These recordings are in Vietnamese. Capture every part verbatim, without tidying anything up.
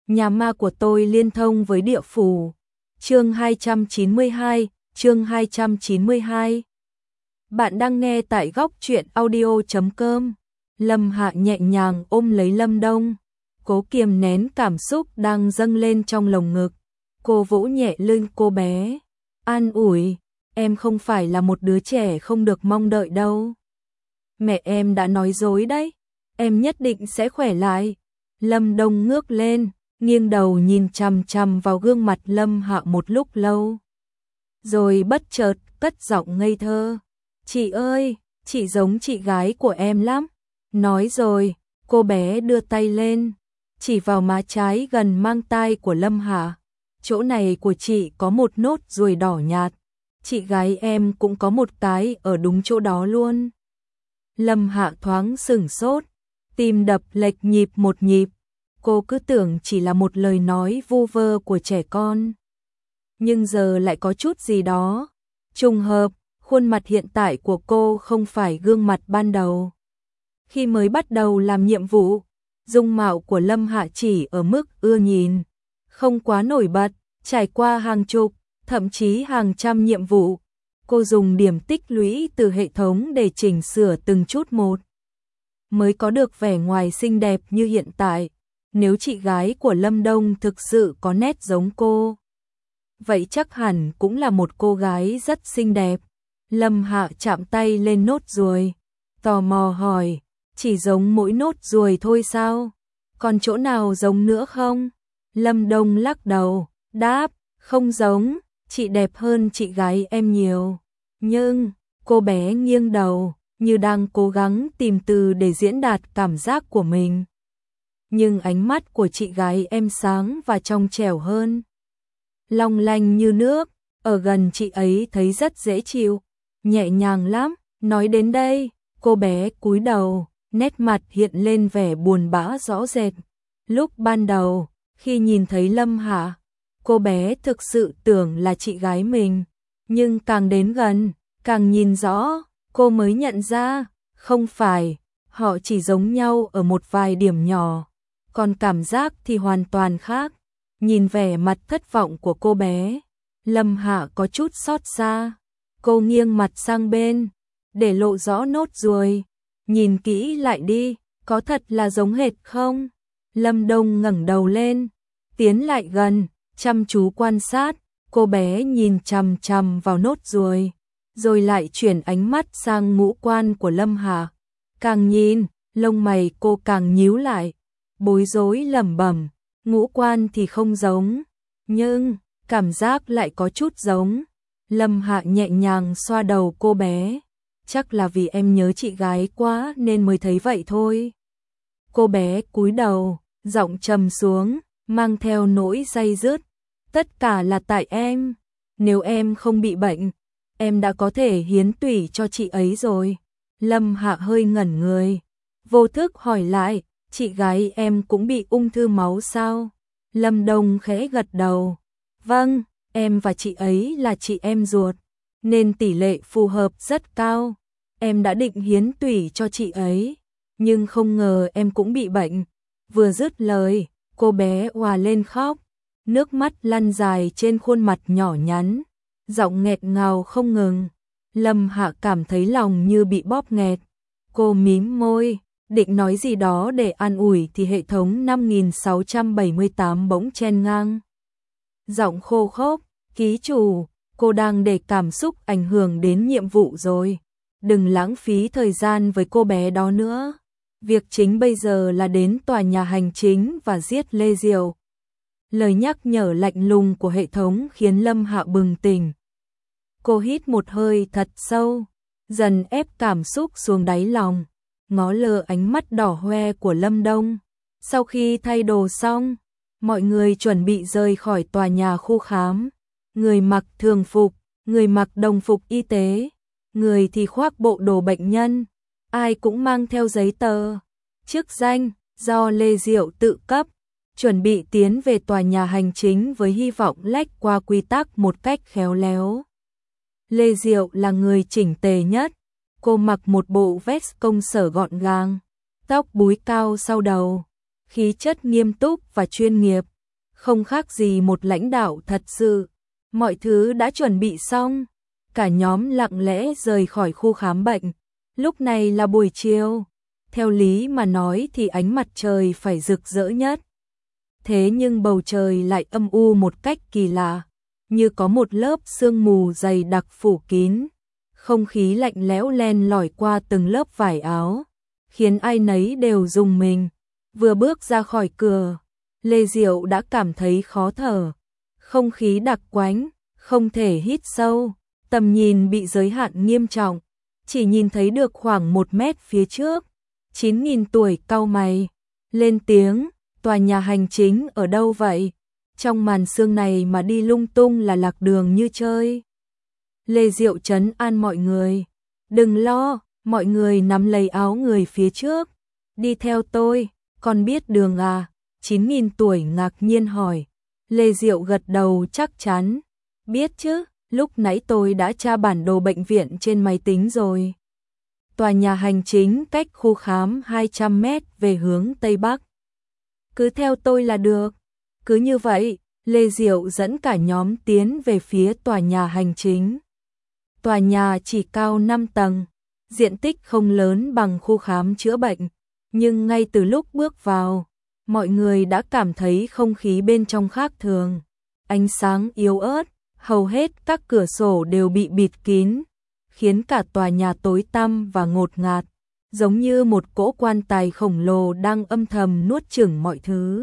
Nhà ma của tôi liên thông với địa phủ. Chương hai trăm chín mươi hai, chương hai trăm chín mươi hai. Bạn đang nghe tại góc truyện audio chấm com. Lâm Hạ nhẹ nhàng ôm lấy Lâm Đông, cố kiềm nén cảm xúc đang dâng lên trong lồng ngực. Cô vỗ nhẹ lưng cô bé, an ủi, em không phải là một đứa trẻ không được mong đợi đâu. Mẹ em đã nói dối đấy, em nhất định sẽ khỏe lại. Lâm Đông ngước lên, nghiêng đầu nhìn chằm chằm vào gương mặt Lâm Hạ một lúc lâu. Rồi bất chợt cất giọng ngây thơ, chị ơi, chị giống chị gái của em lắm. Nói rồi, cô bé đưa tay lên, chỉ vào má trái gần mang tai của Lâm Hạ. Chỗ này của chị có một nốt ruồi đỏ nhạt, chị gái em cũng có một cái ở đúng chỗ đó luôn. Lâm Hạ thoáng sửng sốt, tim đập lệch nhịp một nhịp. Cô cứ tưởng chỉ là một lời nói vu vơ của trẻ con. Nhưng giờ lại có chút gì đó trùng hợp, khuôn mặt hiện tại của cô không phải gương mặt ban đầu. Khi mới bắt đầu làm nhiệm vụ, dung mạo của Lâm Hạ chỉ ở mức ưa nhìn, không quá nổi bật. Trải qua hàng chục, thậm chí hàng trăm nhiệm vụ, cô dùng điểm tích lũy từ hệ thống để chỉnh sửa từng chút một, mới có được vẻ ngoài xinh đẹp như hiện tại. Nếu chị gái của Lâm Đông thực sự có nét giống cô, vậy chắc hẳn cũng là một cô gái rất xinh đẹp. Lâm Hạ chạm tay lên nốt ruồi, tò mò hỏi, chỉ giống mỗi nốt ruồi thôi sao? Còn chỗ nào giống nữa không? Lâm Đông lắc đầu, đáp, không giống, chị đẹp hơn chị gái em nhiều. Nhưng, cô bé nghiêng đầu, như đang cố gắng tìm từ để diễn đạt cảm giác của mình. Nhưng ánh mắt của chị gái em sáng và trong trẻo hơn, long lanh như nước, ở gần chị ấy thấy rất dễ chịu, nhẹ nhàng lắm. Nói đến đây, cô bé cúi đầu, nét mặt hiện lên vẻ buồn bã rõ rệt. Lúc ban đầu, khi nhìn thấy Lâm Hạ, cô bé thực sự tưởng là chị gái mình, nhưng càng đến gần, càng nhìn rõ, cô mới nhận ra, không phải, họ chỉ giống nhau ở một vài điểm nhỏ, còn cảm giác thì hoàn toàn khác. Nhìn vẻ mặt thất vọng của cô bé, Lâm Hạ có chút xót xa, cô nghiêng mặt sang bên, để lộ rõ nốt ruồi, nhìn kỹ lại đi, có thật là giống hệt không? Lâm Đông ngẩng đầu lên, tiến lại gần, chăm chú quan sát. Cô bé nhìn chằm chằm vào nốt ruồi, rồi lại chuyển ánh mắt sang ngũ quan của Lâm Hạ. Càng nhìn, lông mày cô càng nhíu lại, bối rối lẩm bẩm, ngũ quan thì không giống, nhưng cảm giác lại có chút giống. Lâm Hạ nhẹ nhàng xoa đầu cô bé, chắc là vì em nhớ chị gái quá nên mới thấy vậy thôi. Cô bé cúi đầu, giọng trầm xuống, mang theo nỗi day dứt. Tất cả là tại em, nếu em không bị bệnh, em đã có thể hiến tủy cho chị ấy rồi. Lâm Hạ hơi ngẩn người, vô thức hỏi lại, chị gái em cũng bị ung thư máu sao? Lâm Đông khẽ gật đầu, vâng, em và chị ấy là chị em ruột, nên tỷ lệ phù hợp rất cao. Em đã định hiến tủy cho chị ấy, nhưng không ngờ em cũng bị bệnh. Vừa dứt lời, cô bé òa lên khóc, nước mắt lăn dài trên khuôn mặt nhỏ nhắn, giọng nghẹt ngào không ngừng. Lâm Hạ cảm thấy lòng như bị bóp nghẹt, cô mím môi, định nói gì đó để an ủi thì hệ thống năm nghìn sáu trăm bảy mươi tám bỗng chen ngang. Giọng khô khốc, ký chủ, cô đang để cảm xúc ảnh hưởng đến nhiệm vụ rồi, đừng lãng phí thời gian với cô bé đó nữa. Việc chính bây giờ là đến tòa nhà hành chính và giết Lê Diệu. Lời nhắc nhở lạnh lùng của hệ thống khiến Lâm Hạ bừng tỉnh. Cô hít một hơi thật sâu, dần ép cảm xúc xuống đáy lòng, ngó lơ ánh mắt đỏ hoe của Lâm Đông. Sau khi thay đồ xong, mọi người chuẩn bị rời khỏi tòa nhà khu khám. Người mặc thường phục, người mặc đồng phục y tế, người thì khoác bộ đồ bệnh nhân. Ai cũng mang theo giấy tờ, chức danh do Lê Diệu tự cấp, chuẩn bị tiến về tòa nhà hành chính với hy vọng lách qua quy tắc một cách khéo léo. Lê Diệu là người chỉnh tề nhất, cô mặc một bộ vest công sở gọn gàng, tóc búi cao sau đầu, khí chất nghiêm túc và chuyên nghiệp. không khác gì một lãnh đạo thật sự. Mọi thứ đã chuẩn bị xong, cả nhóm lặng lẽ rời khỏi khu khám bệnh. Lúc này là buổi chiều, theo lý mà nói thì ánh mặt trời phải rực rỡ nhất. Thế nhưng bầu trời lại âm u một cách kỳ lạ, như có một lớp sương mù dày đặc phủ kín. Không khí lạnh lẽo len lỏi qua từng lớp vải áo, khiến ai nấy đều rùng mình. Vừa bước ra khỏi cửa, Lê Diệu đã cảm thấy khó thở. Không khí đặc quánh, không thể hít sâu, tầm nhìn bị giới hạn nghiêm trọng, chỉ nhìn thấy được khoảng một mét phía trước. Chín nghìn tuổi cau mày, lên tiếng, tòa nhà hành chính ở đâu vậy? Trong màn sương này mà đi lung tung là lạc đường như chơi. Lê Diệu trấn an mọi người, đừng lo, mọi người nắm lấy áo người phía trước. Đi theo tôi, con biết đường à? Chín nghìn tuổi ngạc nhiên hỏi. Lê Diệu gật đầu chắc chắn, biết chứ, lúc nãy tôi đã tra bản đồ bệnh viện trên máy tính rồi. Tòa nhà hành chính cách khu khám hai trăm mét về hướng Tây Bắc. Cứ theo tôi là được. Cứ như vậy, Lê Diệu dẫn cả nhóm tiến về phía tòa nhà hành chính. Tòa nhà chỉ cao năm tầng, diện tích không lớn bằng khu khám chữa bệnh, nhưng ngay từ lúc bước vào, mọi người đã cảm thấy không khí bên trong khác thường. Ánh sáng yếu ớt, hầu hết các cửa sổ đều bị bịt kín, khiến cả tòa nhà tối tăm và ngột ngạt, giống như một cỗ quan tài khổng lồ đang âm thầm nuốt chửng mọi thứ.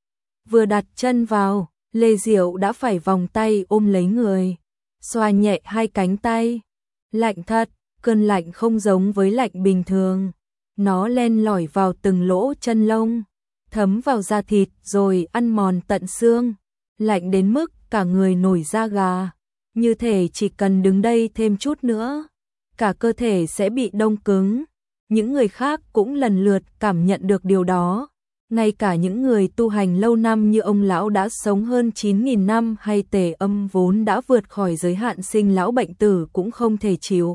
Vừa đặt chân vào, Lê Diệu đã phải vòng tay ôm lấy người, xoa nhẹ hai cánh tay. Lạnh thật, cơn lạnh không giống với lạnh bình thường. Nó len lỏi vào từng lỗ chân lông, thấm vào da thịt rồi ăn mòn tận xương. Lạnh đến mức cả người nổi da gà, như thể chỉ cần đứng đây thêm chút nữa, cả cơ thể sẽ bị đông cứng. Những người khác cũng lần lượt cảm nhận được điều đó. Ngay cả những người tu hành lâu năm như ông lão đã sống hơn chín nghìn năm hay Tề Âm vốn đã vượt khỏi giới hạn sinh lão bệnh tử cũng không thể chịu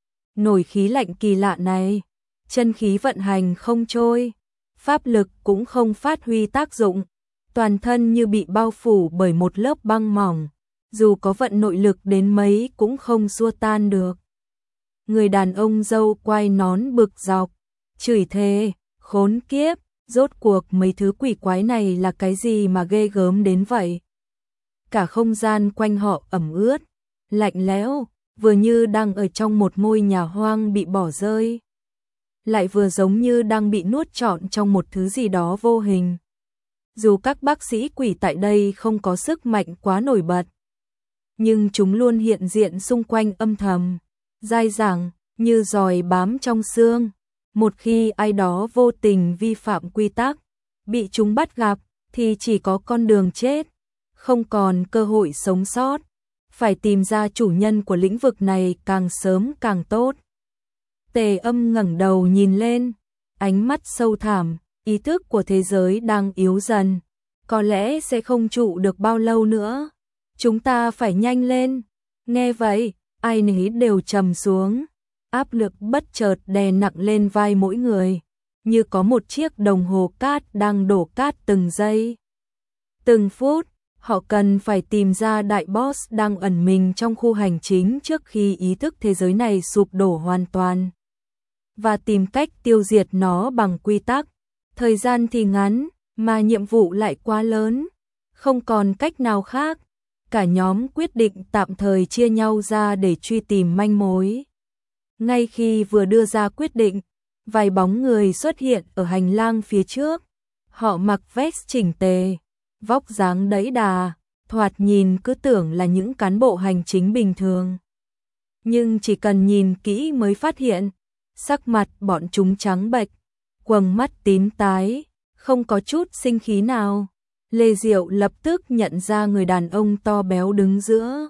nổi khí lạnh kỳ lạ này. Chân khí vận hành không trôi, pháp lực cũng không phát huy tác dụng, toàn thân như bị bao phủ bởi một lớp băng mỏng, dù có vận nội lực đến mấy cũng không xua tan được. Người đàn ông râu quai nón bực dọc, chửi thề, khốn kiếp, rốt cuộc mấy thứ quỷ quái này là cái gì mà ghê gớm đến vậy? Cả không gian quanh họ ẩm ướt, lạnh lẽo, vừa như đang ở trong một ngôi nhà hoang bị bỏ rơi, lại vừa giống như đang bị nuốt trọn trong một thứ gì đó vô hình. Dù các bác sĩ quỷ tại đây không có sức mạnh quá nổi bật, nhưng chúng luôn hiện diện xung quanh âm thầm, dai dẳng, như giòi bám trong xương. Một khi ai đó vô tình vi phạm quy tắc, bị chúng bắt gặp, thì chỉ có con đường chết, không còn cơ hội sống sót. Phải tìm ra chủ nhân của lĩnh vực này càng sớm càng tốt. Tề Âm ngẩng đầu nhìn lên, ánh mắt sâu thẳm, ý thức của thế giới đang yếu dần, có lẽ sẽ không trụ được bao lâu nữa. Chúng ta phải nhanh lên. Nghe vậy, ai nấy đều trầm xuống, áp lực bất chợt đè nặng lên vai mỗi người, như có một chiếc đồng hồ cát đang đổ cát từng giây, từng phút. Họ cần phải tìm ra đại boss đang ẩn mình trong khu hành chính trước khi ý thức thế giới này sụp đổ hoàn toàn, và tìm cách tiêu diệt nó bằng quy tắc. Thời gian thì ngắn, mà nhiệm vụ lại quá lớn, không còn cách nào khác. Cả nhóm quyết định tạm thời chia nhau ra để truy tìm manh mối. Ngay khi vừa đưa ra quyết định, vài bóng người xuất hiện ở hành lang phía trước. Họ mặc vest chỉnh tề, vóc dáng đẫy đà, thoạt nhìn cứ tưởng là những cán bộ hành chính bình thường. Nhưng chỉ cần nhìn kỹ mới phát hiện, sắc mặt bọn chúng trắng bệch, quầng mắt tím tái, không có chút sinh khí nào. Lê Diệu lập tức nhận ra người đàn ông to béo đứng giữa.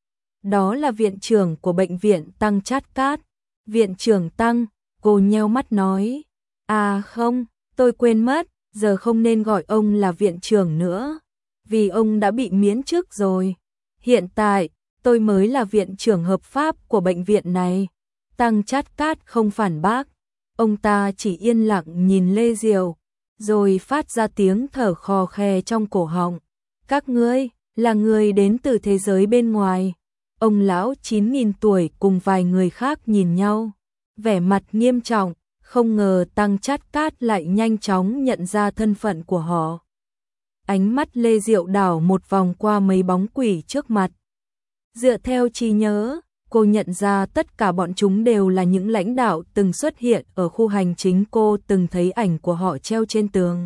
Đó là viện trưởng của bệnh viện Tăng Chát Cát. Viện trưởng Tăng, cô nheo mắt nói. À không, tôi quên mất, giờ không nên gọi ông là viện trưởng nữa, vì ông đã bị miễn chức rồi. Hiện tại, tôi mới là viện trưởng hợp pháp của bệnh viện này. Tăng Chát Cát không phản bác, ông ta chỉ yên lặng nhìn Lê Diệu, rồi phát ra tiếng thở khò khè trong cổ họng. Các ngươi là người đến từ thế giới bên ngoài. Ông lão chín nghìn tuổi cùng vài người khác nhìn nhau, vẻ mặt nghiêm trọng, không ngờ Tăng Chát Cát lại nhanh chóng nhận ra thân phận của họ. Ánh mắt Lê Diệu đảo một vòng qua mấy bóng quỷ trước mặt. Dựa theo trí nhớ, cô nhận ra tất cả bọn chúng đều là những lãnh đạo từng xuất hiện ở khu hành chính, cô từng thấy ảnh của họ treo trên tường.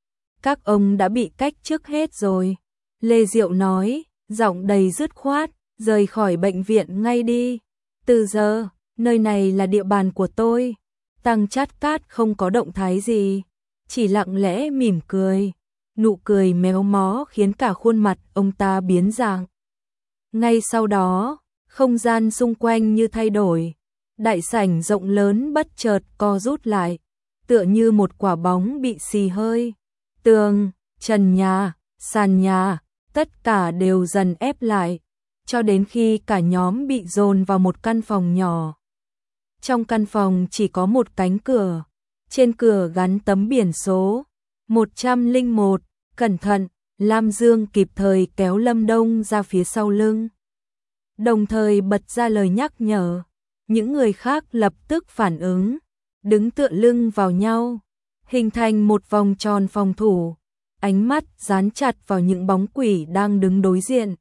Các ông đã bị cách chức hết rồi. Lê Diệu nói, giọng đầy dứt khoát, rời khỏi bệnh viện ngay đi. Từ giờ, nơi này là địa bàn của tôi. Tăng Chát Cát không có động thái gì, chỉ lặng lẽ mỉm cười. Nụ cười méo mó khiến cả khuôn mặt ông ta biến dạng. Ngay sau đó, không gian xung quanh như thay đổi. Đại sảnh rộng lớn bất chợt co rút lại, tựa như một quả bóng bị xì hơi. Tường, trần nhà, sàn nhà, tất cả đều dần ép lại, cho đến khi cả nhóm bị dồn vào một căn phòng nhỏ. Trong căn phòng chỉ có một cánh cửa, trên cửa gắn tấm biển số một không một, cẩn thận. Lam Dương kịp thời kéo Lâm Đông ra phía sau lưng, đồng thời bật ra lời nhắc nhở. Những người khác lập tức phản ứng, đứng tựa lưng vào nhau, hình thành một vòng tròn phòng thủ, ánh mắt dán chặt vào những bóng quỷ đang đứng đối diện.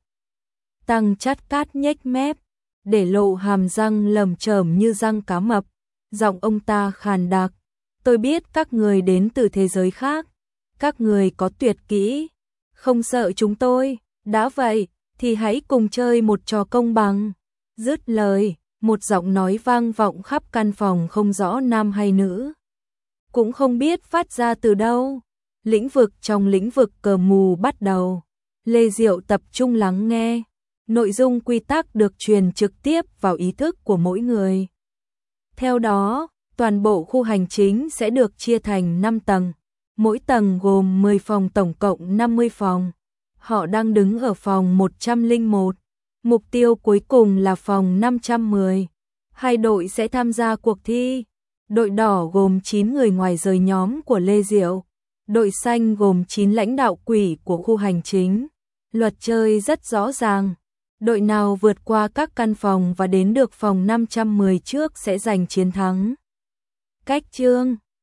Tăng Chát Cát nhếch mép, để lộ hàm răng lởm chởm như răng cá mập, giọng ông ta khàn đặc, tôi biết các người đến từ thế giới khác, các người có tuyệt kỹ, không sợ chúng tôi, đã vậy thì hãy cùng chơi một trò công bằng. Dứt lời, một giọng nói vang vọng khắp căn phòng, không rõ nam hay nữ, cũng không biết phát ra từ đâu. Lĩnh vực trong lĩnh vực cờ mù bắt đầu. Lê Diệu tập trung lắng nghe, nội dung quy tắc được truyền trực tiếp vào ý thức của mỗi người. Theo đó, toàn bộ khu hành chính sẽ được chia thành năm tầng, mỗi tầng gồm mười phòng, tổng cộng năm mươi phòng. Họ đang đứng ở phòng một không một, mục tiêu cuối cùng là phòng năm trăm mười. Hai đội sẽ tham gia cuộc thi. Đội đỏ gồm chín người ngoài rời nhóm của Lê Diệu, đội xanh gồm chín lãnh đạo quỷ của khu hành chính. Luật chơi rất rõ ràng, đội nào vượt qua các căn phòng và đến được phòng năm trăm mười trước sẽ giành chiến thắng. Cách chương